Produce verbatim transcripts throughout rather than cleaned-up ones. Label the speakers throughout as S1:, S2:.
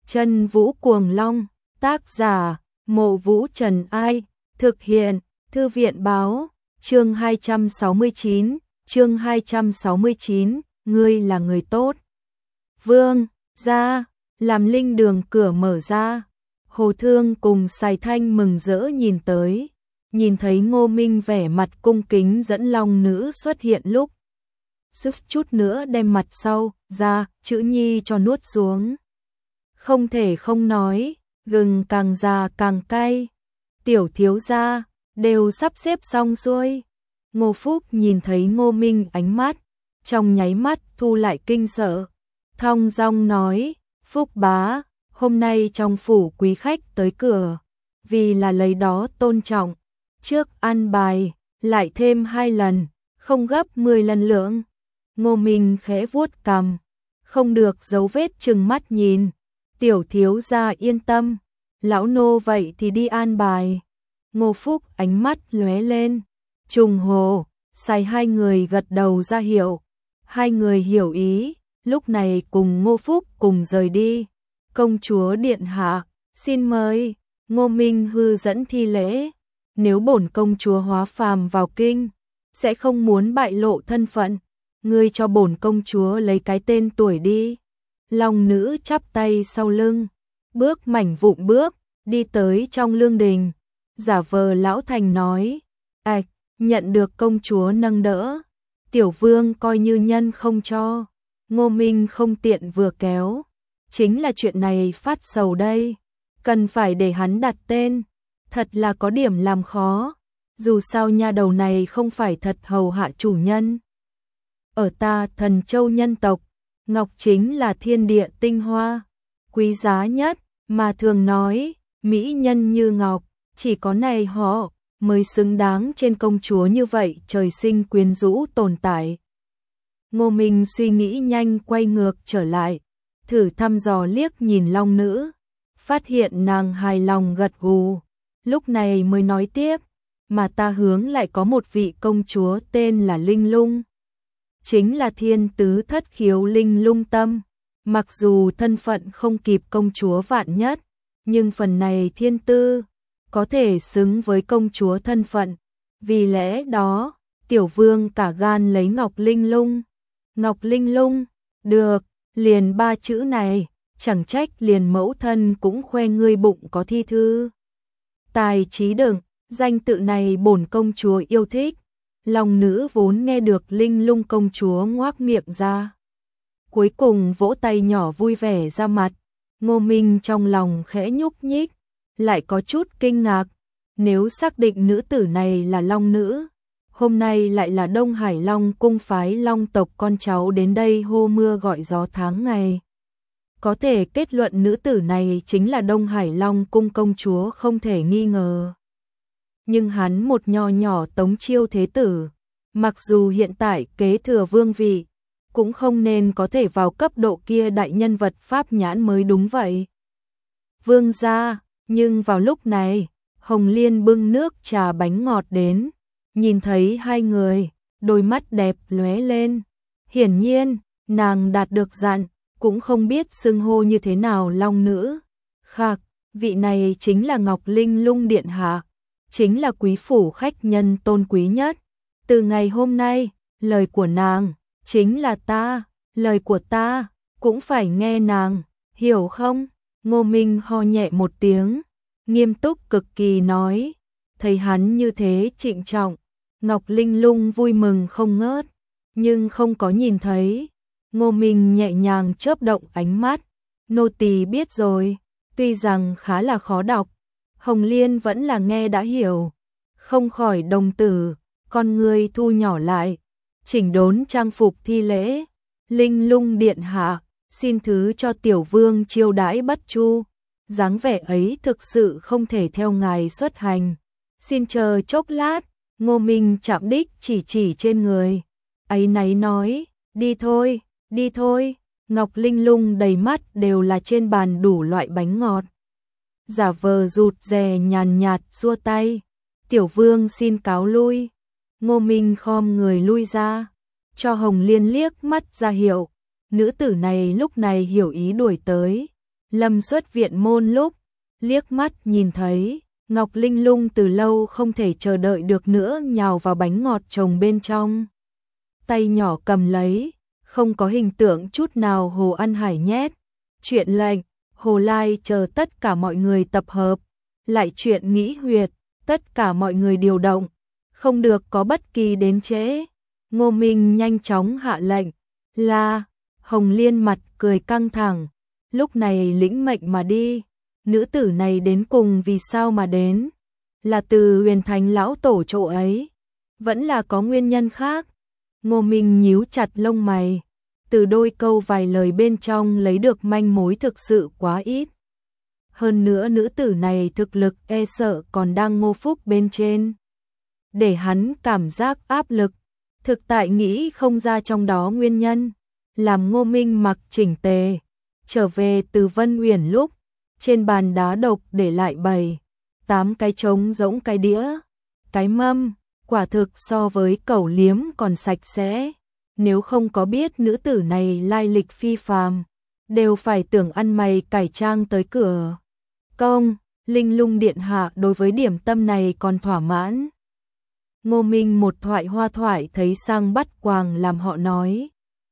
S1: Chân Vũ Cuồng Long, tác giả, Mộ Vũ Trần Ai, thực hiện, Thư viện báo, chương hai trăm sáu mươi chín, chương hai trăm sáu mươi chín, ngươi là người tốt. Vương, ra, làm linh đường cửa mở ra, Hồ Thương cùng Sài Thanh mừng rỡ nhìn tới, nhìn thấy Ngô Minh vẻ mặt cung kính dẫn long nữ xuất hiện lúc. Sức chút nữa đem mặt sau, ra, chữ nhi cho nuốt xuống. Không thể không nói, gừng càng già càng cay. Tiểu thiếu gia, đều sắp xếp xong xuôi. Ngô Phúc nhìn thấy Ngô Minh ánh mắt, trong nháy mắt thu lại kinh sợ. Thong dong nói, Phúc bá, hôm nay trong phủ quý khách tới cửa, vì là lấy đó tôn trọng. Trước ăn bài, lại thêm hai lần, không gấp mười lần lượng. Ngô Minh khẽ vuốt cằm, không được dấu vết chừng mắt nhìn. Tiểu thiếu gia yên tâm, lão nô vậy thì đi an bài. Ngô Phúc ánh mắt lóe lên, trùng hồ, Sài hai người gật đầu ra hiệu. Hai người hiểu ý, lúc này cùng Ngô Phúc cùng rời đi. Công chúa điện hạ, xin mời. Ngô Minh hư dẫn thi lễ. Nếu bổn công chúa hóa phàm vào kinh, sẽ không muốn bại lộ thân phận. Ngươi cho bổn công chúa lấy cái tên tuổi đi. Long nữ chắp tay sau lưng, bước mảnh vụn bước, đi tới trong lương đình. Giả vờ lão thành nói, ạch, nhận được công chúa nâng đỡ. Tiểu vương coi như nhân không cho. Ngô Minh không tiện vừa kéo. Chính là chuyện này phát sầu đây. Cần phải để hắn đặt tên. Thật là có điểm làm khó. Dù sao nha đầu này không phải thật hầu hạ chủ nhân. Ở ta Thần Châu nhân tộc, ngọc chính là thiên địa tinh hoa, quý giá nhất, mà thường nói, mỹ nhân như ngọc, chỉ có này họ mới xứng đáng trên công chúa như vậy trời sinh quyến rũ tồn tại. Ngô Minh suy nghĩ nhanh quay ngược trở lại, thử thăm dò liếc nhìn long nữ, phát hiện nàng hài lòng gật gù, lúc này mới nói tiếp, mà ta hướng lại có một vị công chúa tên là Linh Lung. Chính là thiên tứ thất khiếu linh lung tâm, mặc dù thân phận không kịp công chúa vạn nhất, nhưng phần này thiên tư, có thể xứng với công chúa thân phận, vì lẽ đó, tiểu vương cả gan lấy Ngọc Linh Lung. Ngọc Linh Lung, được, liền ba chữ này, chẳng trách liền mẫu thân cũng khoe ngươi bụng có thi thư. Tài trí đừng, danh tự này bổn công chúa yêu thích. Long nữ vốn nghe được Linh Lung công chúa ngoác miệng ra. Cuối cùng vỗ tay nhỏ vui vẻ ra mặt. Ngô Minh trong lòng khẽ nhúc nhích, lại có chút kinh ngạc. Nếu xác định nữ tử này là Long nữ, hôm nay lại là Đông Hải Long cung phái Long tộc con cháu đến đây hô mưa gọi gió tháng ngày. Có thể kết luận nữ tử này chính là Đông Hải Long cung công chúa không thể nghi ngờ. Nhưng hắn một nho nhỏ Tống Chiêu thế tử, mặc dù hiện tại kế thừa vương vị, cũng không nên có thể vào cấp độ kia đại nhân vật pháp nhãn mới đúng vậy. Vương gia, nhưng vào lúc này, Hồng Liên bưng nước trà bánh ngọt đến, nhìn thấy hai người, đôi mắt đẹp lóe lên. Hiển nhiên, nàng đạt được dặn, cũng không biết xưng hô như thế nào long nữ. Khạc, vị này chính là Ngọc Linh Lung điện hạ. Chính là quý phủ khách nhân tôn quý nhất. Từ ngày hôm nay, lời của nàng, chính là ta, lời của ta, cũng phải nghe nàng, hiểu không? Ngô Minh ho nhẹ một tiếng, nghiêm túc cực kỳ nói, thấy hắn như thế trịnh trọng, Ngọc Linh Lung vui mừng không ngớt, nhưng không có nhìn thấy. Ngô Minh nhẹ nhàng chớp động ánh mắt, nô tỳ biết rồi, tuy rằng khá là khó đọc. Hồng Liên vẫn là nghe đã hiểu, không khỏi đồng tử, con người thu nhỏ lại, chỉnh đốn trang phục thi lễ. Linh Lung điện hạ, xin thứ cho tiểu vương chiêu đãi bất chu, dáng vẻ ấy thực sự không thể theo ngài xuất hành. Xin chờ chốc lát. Ngô Minh chạm đích chỉ chỉ trên người, áy náy nói, đi thôi, đi thôi. Ngọc Linh Lung đầy mắt đều là trên bàn đủ loại bánh ngọt. Giả vờ rụt rè nhàn nhạt xua tay, tiểu vương xin cáo lui. Ngô Minh khom người lui ra, cho Hồng Liên liếc mắt ra hiệu, nữ tử này lúc này hiểu ý đuổi tới. Lâm xuất viện môn lúc, liếc mắt nhìn thấy, Ngọc Linh Lung từ lâu không thể chờ đợi được nữa nhào vào bánh ngọt trồng bên trong. Tay nhỏ cầm lấy, không có hình tượng chút nào Hồ Ăn Hải nhét. Chuyện lệnh, Hồ Lai chờ tất cả mọi người tập hợp, lại chuyện nghĩ huyệt, tất cả mọi người điều động, không được có bất kỳ đến trễ. Ngô Minh nhanh chóng hạ lệnh, là, Hồng Liên mặt cười căng thẳng, lúc này lĩnh mệnh mà đi. Nữ tử này đến cùng vì sao mà đến? Là từ Huyền Thành lão tổ chỗ ấy, vẫn là có nguyên nhân khác? Ngô Minh nhíu chặt lông mày, từ đôi câu vài lời bên trong lấy được manh mối thực sự quá ít. Hơn nữa nữ tử này thực lực e sợ còn đang Ngô Phúc bên trên, để hắn cảm giác áp lực. Thực tại nghĩ không ra trong đó nguyên nhân. Làm Ngô Minh mặc chỉnh tề, trở về từ Vân Uyển lúc, trên bàn đá độc để lại bảy, tám cái trống rỗng cái đĩa, cái mâm, quả thực so với cẩu liếm còn sạch sẽ. Nếu không có biết nữ tử này lai lịch phi phàm, đều phải tưởng ăn mày cải trang tới cửa. Công, Linh Lung điện hạ đối với điểm tâm này còn thỏa mãn. Ngô Minh một thoại hoa thoại thấy sang bắt quàng làm họ nói.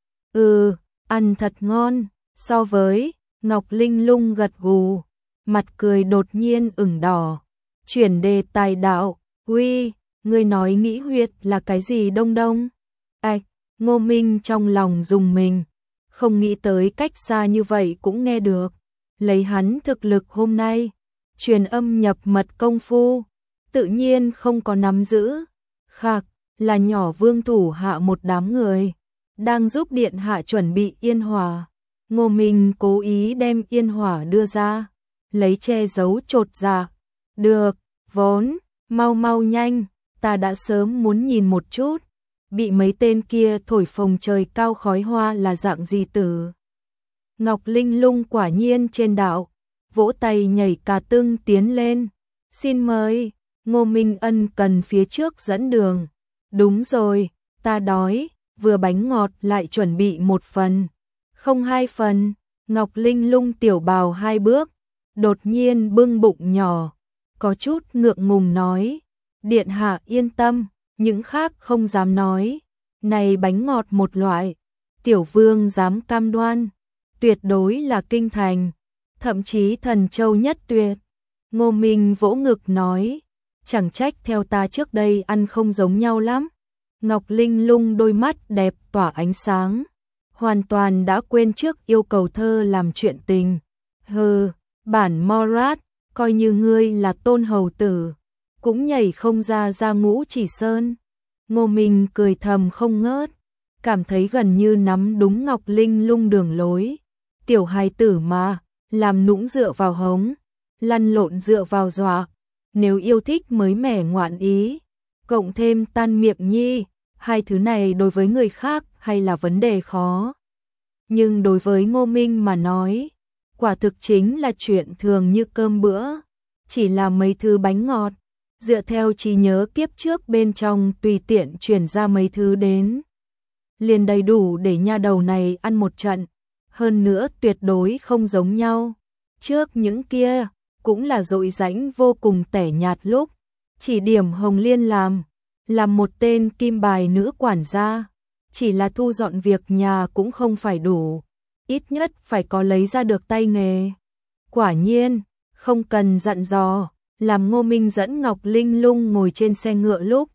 S1: Ừ, ăn thật ngon, so với, Ngọc Linh Lung gật gù, mặt cười đột nhiên ửng đỏ. Chuyển đề tài đạo, uy, ngươi nói nghĩ huyệt là cái gì đông đông? Ảch, Ngô Minh trong lòng dùng mình, không nghĩ tới cách xa như vậy cũng nghe được. Lấy hắn thực lực hôm nay, truyền âm nhập mật công phu, tự nhiên không có nắm giữ. Khạc, là nhỏ vương thủ hạ một đám người, đang giúp điện hạ chuẩn bị yên hỏa. Ngô Minh cố ý đem yên hỏa đưa ra, lấy che giấu chột dạ. Được, vốn, mau mau nhanh, ta đã sớm muốn nhìn một chút, bị mấy tên kia thổi phồng trời cao khói hoa là dạng gì tử. Ngọc Linh Lung quả nhiên trên đạo, vỗ tay nhảy cả tưng tiến lên. Xin mời, Ngô Minh ân cần phía trước dẫn đường. Đúng rồi, ta đói, vừa bánh ngọt lại chuẩn bị một phần, không hai phần. Ngọc Linh Lung tiểu bào hai bước, đột nhiên bưng bụng nhỏ, có chút ngượng ngùng nói. Điện hạ yên tâm, những khác không dám nói. Này bánh ngọt một loại, tiểu vương dám cam đoan, tuyệt đối là kinh thành, thậm chí thần châu nhất tuyệt. Ngô Minh vỗ ngực nói, chẳng trách theo ta trước đây ăn không giống nhau lắm. Ngọc Linh Lung đôi mắt đẹp tỏa ánh sáng, hoàn toàn đã quên trước yêu cầu thơ làm chuyện tình. Hừ, bản Morat, coi như ngươi là tôn hầu tử, cũng nhảy không ra ra Ngũ Chỉ Sơn. Ngô Minh cười thầm không ngớt, cảm thấy gần như nắm đúng Ngọc Linh Lung đường lối. Tiểu hài tử mà, làm nũng dựa vào hống, lăn lộn dựa vào dọa. Nếu yêu thích mới mẻ ngoạn ý, cộng thêm tan miệng nhi, hai thứ này đối với người khác hay là vấn đề khó. Nhưng đối với Ngô Minh mà nói, quả thực chính là chuyện thường như cơm bữa, chỉ là mấy thứ bánh ngọt, dựa theo trí nhớ kiếp trước bên trong tùy tiện chuyển ra mấy thứ đến. Liền đầy đủ để nha đầu này ăn một trận, hơn nữa tuyệt đối không giống nhau. Trước những kia, cũng là dội rãnh vô cùng tẻ nhạt lúc, chỉ điểm Hồng Liên làm, làm một tên kim bài nữ quản gia, chỉ là thu dọn việc nhà cũng không phải đủ, ít nhất phải có lấy ra được tay nghề. Quả nhiên, không cần dặn dò, làm Ngô Minh dẫn Ngọc Linh Lung ngồi trên xe ngựa lúc.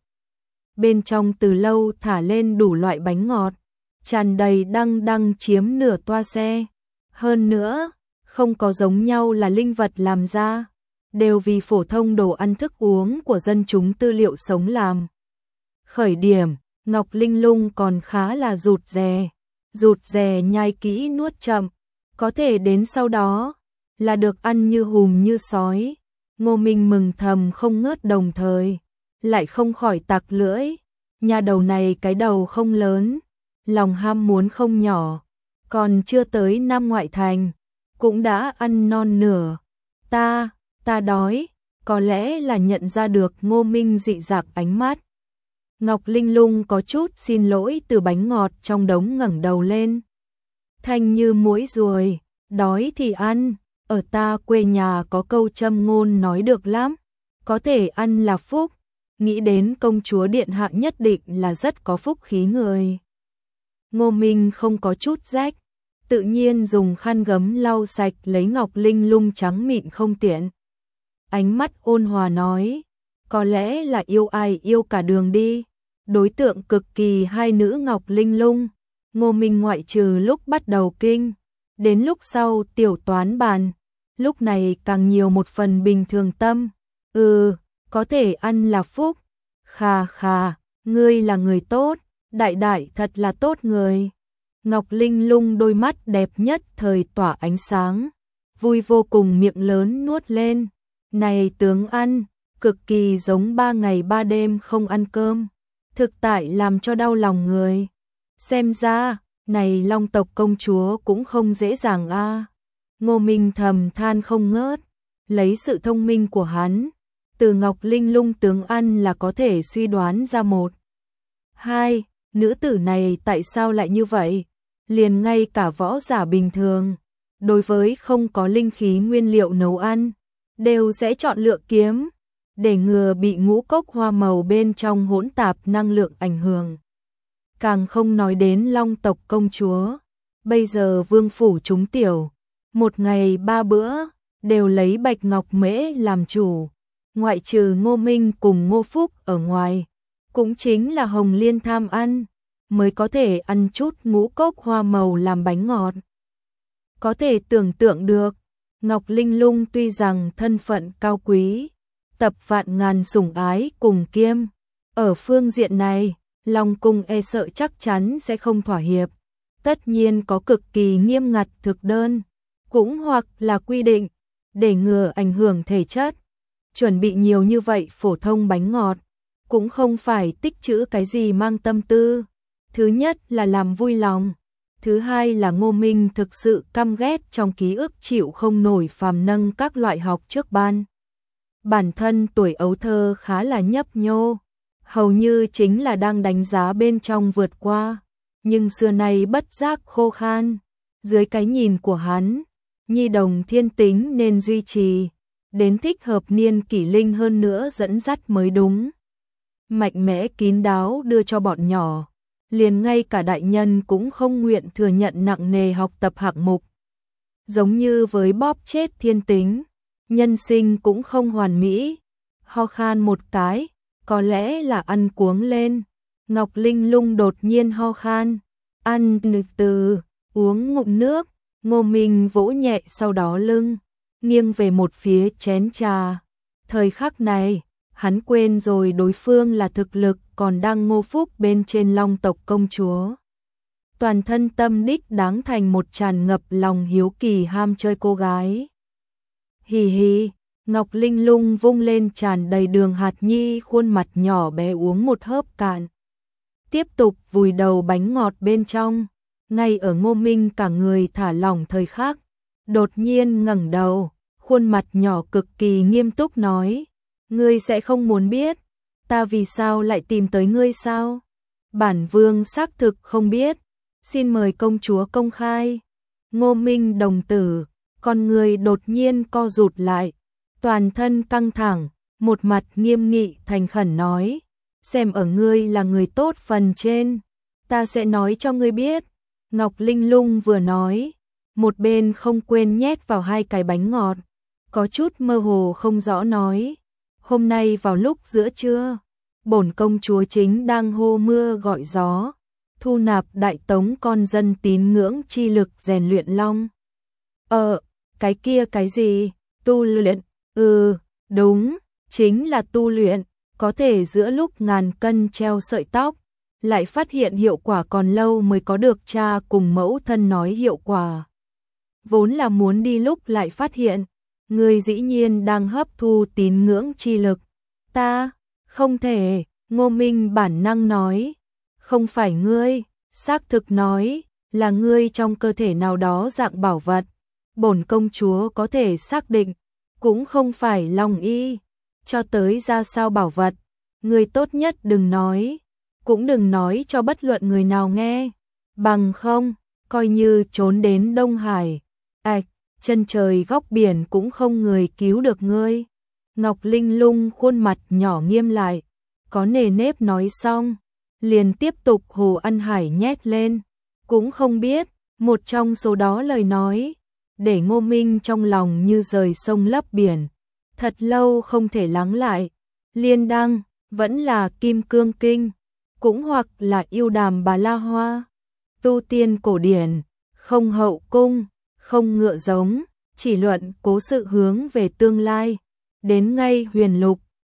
S1: Bên trong từ lâu thả lên đủ loại bánh ngọt, tràn đầy đăng đăng chiếm nửa toa xe. Hơn nữa, không có giống nhau là linh vật làm ra, đều vì phổ thông đồ ăn thức uống của dân chúng tư liệu sống làm. Khởi điểm, Ngọc Linh Lung còn khá là rụt rè, rụt rè nhai kỹ nuốt chậm, có thể đến sau đó là được ăn như hùm như sói. Ngô Minh mừng thầm không ngớt, đồng thời lại không khỏi tặc lưỡi, nhà đầu này cái đầu không lớn, lòng ham muốn không nhỏ, còn chưa tới năm ngoại thành, cũng đã ăn non nửa. Ta, ta đói, có lẽ là nhận ra được Ngô Minh dị dạng ánh mắt. Ngọc Linh Lung có chút xin lỗi từ bánh ngọt trong đống ngẩng đầu lên. Thanh như muỗi ruồi, đói thì ăn, ở ta quê nhà có câu châm ngôn nói được lắm, có thể ăn là phúc, nghĩ đến công chúa điện hạ nhất định là rất có phúc khí người. Ngô Minh không có chút rách, tự nhiên dùng khăn gấm lau sạch lấy ngọc linh lung trắng mịn không tiện. Ánh mắt ôn hòa nói, có lẽ là yêu ai yêu cả đường đi, đối tượng cực kỳ hai nữ ngọc linh lung. Ngô Minh ngoại trừ lúc bắt đầu kinh, đến lúc sau tiểu toán bàn, lúc này càng nhiều một phần bình thường tâm. Ừ, có thể ăn là phúc. Khà khà, ngươi là người tốt, đại đại thật là tốt người. Ngọc Linh Lung đôi mắt đẹp nhất thời tỏa ánh sáng, vui vô cùng miệng lớn nuốt lên. Này tướng ăn, cực kỳ giống ba ngày ba đêm không ăn cơm, thực tại làm cho đau lòng người. Xem ra, này Long tộc công chúa cũng không dễ dàng a. À. Ngô Minh thầm than không ngớt, lấy sự thông minh của hắn, từ Ngọc Linh Lung tướng ăn là có thể suy đoán ra một. Hai, nữ tử này tại sao lại như vậy? Liền ngay cả võ giả bình thường, đối với không có linh khí nguyên liệu nấu ăn, đều sẽ chọn lựa kiếm, để ngừa bị ngũ cốc hoa màu bên trong hỗn tạp năng lượng ảnh hưởng. Càng không nói đến Long tộc công chúa, bây giờ vương phủ chúng tiểu, một ngày ba bữa, đều lấy bạch ngọc mễ làm chủ, ngoại trừ Ngô Minh cùng Ngô Phúc ở ngoài, cũng chính là Hồng Liên tham ăn, mới có thể ăn chút ngũ cốc hoa màu làm bánh ngọt. Có thể tưởng tượng được, Ngọc Linh Lung tuy rằng thân phận cao quý, tập vạn ngàn sủng ái cùng kiêm, ở phương diện này, Long cung e sợ chắc chắn sẽ không thỏa hiệp, tất nhiên có cực kỳ nghiêm ngặt thực đơn, cũng hoặc là quy định, để ngừa ảnh hưởng thể chất. Chuẩn bị nhiều như vậy phổ thông bánh ngọt, cũng không phải tích trữ cái gì mang tâm tư. Thứ nhất là làm vui lòng, thứ hai là Ngô Minh thực sự căm ghét trong ký ức chịu không nổi phàm nâng các loại học trước ban. Bản thân tuổi ấu thơ khá là nhấp nhô, hầu như chính là đang đánh giá bên trong vượt qua, nhưng xưa nay bất giác khô khan. Dưới cái nhìn của hắn, nhi đồng thiên tính nên duy trì, đến thích hợp niên kỷ linh hơn nữa dẫn dắt mới đúng. Mạnh mẽ kín đáo đưa cho bọn nhỏ, liền ngay cả đại nhân cũng không nguyện thừa nhận nặng nề học tập hạng mục. Giống như với bóp chết thiên tính, nhân sinh cũng không hoàn mỹ. Ho khan một cái, có lẽ là ăn cuống lên. Ngọc Linh Lung đột nhiên ho khan, ăn từ, uống ngụm nước. Ngô Minh vỗ nhẹ sau đó lưng, nghiêng về một phía chén trà. Thời khắc này, hắn quên rồi đối phương là thực lực còn đang Ngô Phúc bên trên Long tộc công chúa. Toàn thân tâm đích đáng thành một tràn ngập lòng hiếu kỳ ham chơi cô gái. Hì hì, Ngọc Linh Lung vung lên tràn đầy đường hạt nhi khuôn mặt nhỏ bé uống một hớp cạn. Tiếp tục vùi đầu bánh ngọt bên trong, ngay ở Ngô Minh cả người thả lỏng thời khắc, đột nhiên ngẩng đầu, khuôn mặt nhỏ cực kỳ nghiêm túc nói, ngươi sẽ không muốn biết, ta vì sao lại tìm tới ngươi sao? Bản vương xác thực không biết, xin mời công chúa công khai. Ngô Minh đồng tử, con người đột nhiên co rụt lại, toàn thân căng thẳng, một mặt nghiêm nghị thành khẩn nói, xem ở ngươi là người tốt phần trên, ta sẽ nói cho ngươi biết. Ngọc Linh Lung vừa nói, một bên không quên nhét vào hai cái bánh ngọt, có chút mơ hồ không rõ nói, hôm nay vào lúc giữa trưa, bổn công chúa chính đang hô mưa gọi gió, thu nạp đại tống con dân tín ngưỡng chi lực rèn luyện long. Ờ, cái kia cái gì? Tu luyện? Ừ, đúng, chính là tu luyện, có thể giữa lúc ngàn cân treo sợi tóc, lại phát hiện hiệu quả còn lâu mới có được cha cùng mẫu thân nói hiệu quả. Vốn là muốn đi lúc lại phát hiện, người dĩ nhiên đang hấp thu tín ngưỡng chi lực. Ta, không thể, Ngô Minh bản năng nói, không phải ngươi, xác thực nói, là ngươi trong cơ thể nào đó dạng bảo vật. Bổn công chúa có thể xác định, cũng không phải Long y, cho tới ra sao bảo vật, ngươi tốt nhất đừng nói, cũng đừng nói cho bất luận người nào nghe, bằng không, coi như trốn đến Đông Hải. Ảch, chân trời góc biển cũng không người cứu được ngươi. Ngọc Linh Lung khuôn mặt nhỏ nghiêm lại, có nề nếp nói xong, liền tiếp tục Hồ Ăn Hải nhét lên, cũng không biết, một trong số đó lời nói, để Ngô Minh trong lòng như rời sông lấp biển, thật lâu không thể lắng lại, Liên Đăng, vẫn là Kim Cương Kinh, cũng hoặc là Yêu Đàm Bà La Hoa, tu tiên cổ điển, không hậu cung, không ngựa giống, chỉ luận cố sự hướng về tương lai, đến ngay huyền lục,